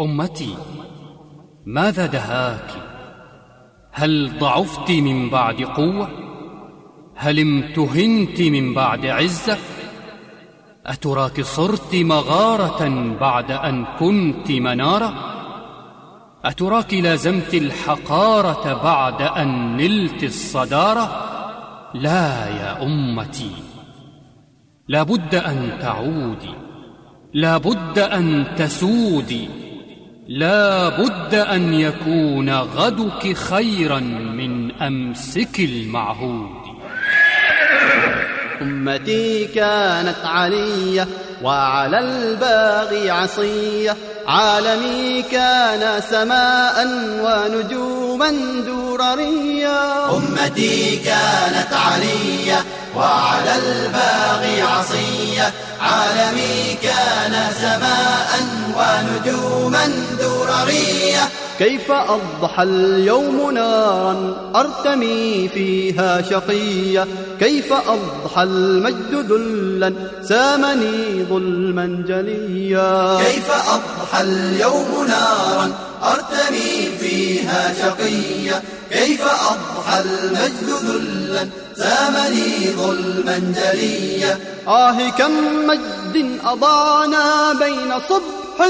أمتي، ماذا دهاك؟ هل ضعفت من بعد قوة؟ هل امتهنت من بعد عزة؟ أتراك صرت مغارة بعد أن كنت منارة؟ أتراك لازمت الحقارة بعد أن نلت الصدارة؟ لا يا أمتي، لا بد أن تعودي، لا بد أن تسودي، لا بد أن يكون غدك خيرا من أمسك المعهود. أمتي كانت علية وعلى الباغي عصية، عالمي كان سماء ونجوما دررية. أمتي كانت علية وعلى الباغي عصية، عالمي كان سماء ونجوما دررية. كيف أضحى اليوم نارا أرتمي فيها شقية، كيف أضحى المجد ذلا سامني ظلما جليا. كيف أضحى اليوم نارا أرتمي فيها شقية، كيف أضحى المجد ذلا سامني ظلما جليا. كم مجد أضعنا بين صبح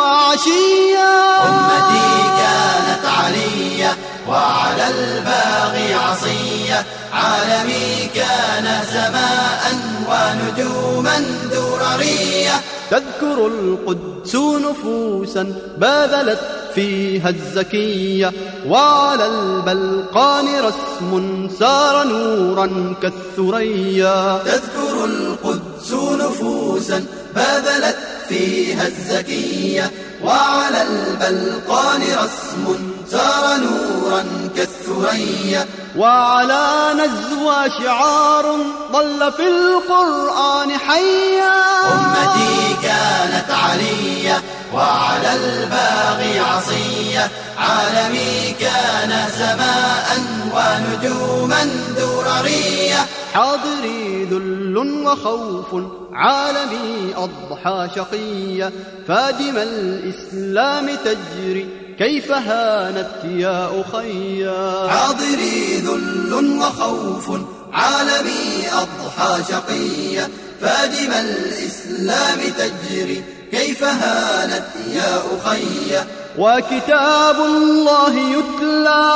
وعشية. أمتي كانت علية وعلى الباغي عصية، عالمي كان سماء ونجوما دررية. تذكر القدس نفوسا باذلت فيها الزكية، وعلى البلقان رسم سار نورا كالثريا. تذكر القدس نفوسا باذلت فيها الزكية، وعلى البلقان رسم سار نورا كالثريا. وعلى نزوى شعار ظل في القرآن حيا. أمتي كانت علية وعلى الباغي عصية، عالمي كان سماء ونجوما دررية. حاضري ذل وخوف عالمي أضحى شقية، فادم الإسلام تجري كيف هانت يا أخيا. حاضري ذل وخوف عالمي أضحى شقية، فادم الإسلام تجري كيف هانت يا أخيا. وكتاب الله يتلى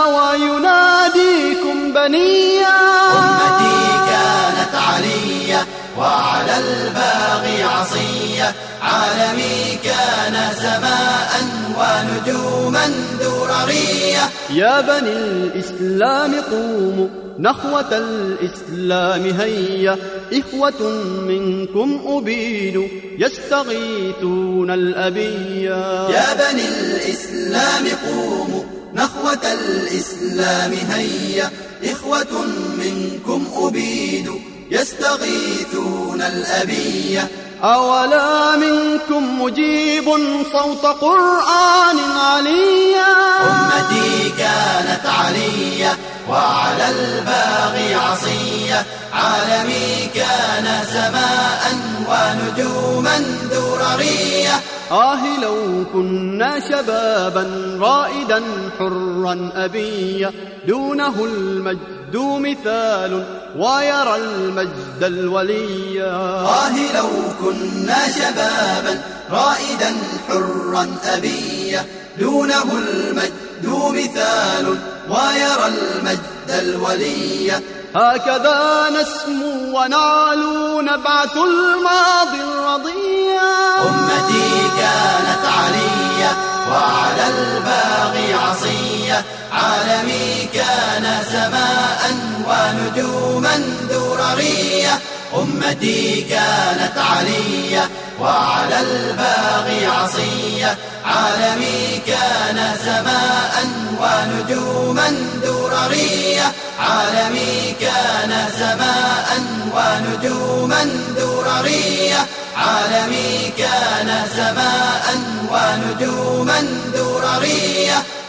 ويناديكم بنيا. أمتي كانت علية وعلى الباغي عصية، عالمي كان سماء ونجوما دررية. يا بني الإسلام قوموا نخوة الإسلام هيا، إخوة منكم أبيد يستغيثون الأبيا. يا بني الإسلام قوموا نخوة الإسلام هيا، إخوة منكم أبيد يستغيثون الأبية. أولا منكم مجيب صوت قرآن عليا. أمتي كانت علية وعلى الباغي عصية، عالمي كان سماء ونجوما دررية. لو كنا شبابا رائدا حرا أبيا، دونه المجد مثال ويرى المجد الوليا. لو كنا شبابا رائدا حرا أبيا، دونه المجد مثال ويرى المجد الوليا. هكذا نسمو ونعلو نبعث الماضي الرضيا. أمتي كانت علية وعلى الباغي عصية، عالمي كان سماء ونجوما دررية. أمتي كانت علية وعلى الباغي عصية، عالمي كان سماء ونجوما دررية. عالمي كان سماء ونجوما دررية، عالمي كان سماء ونجوما دررية.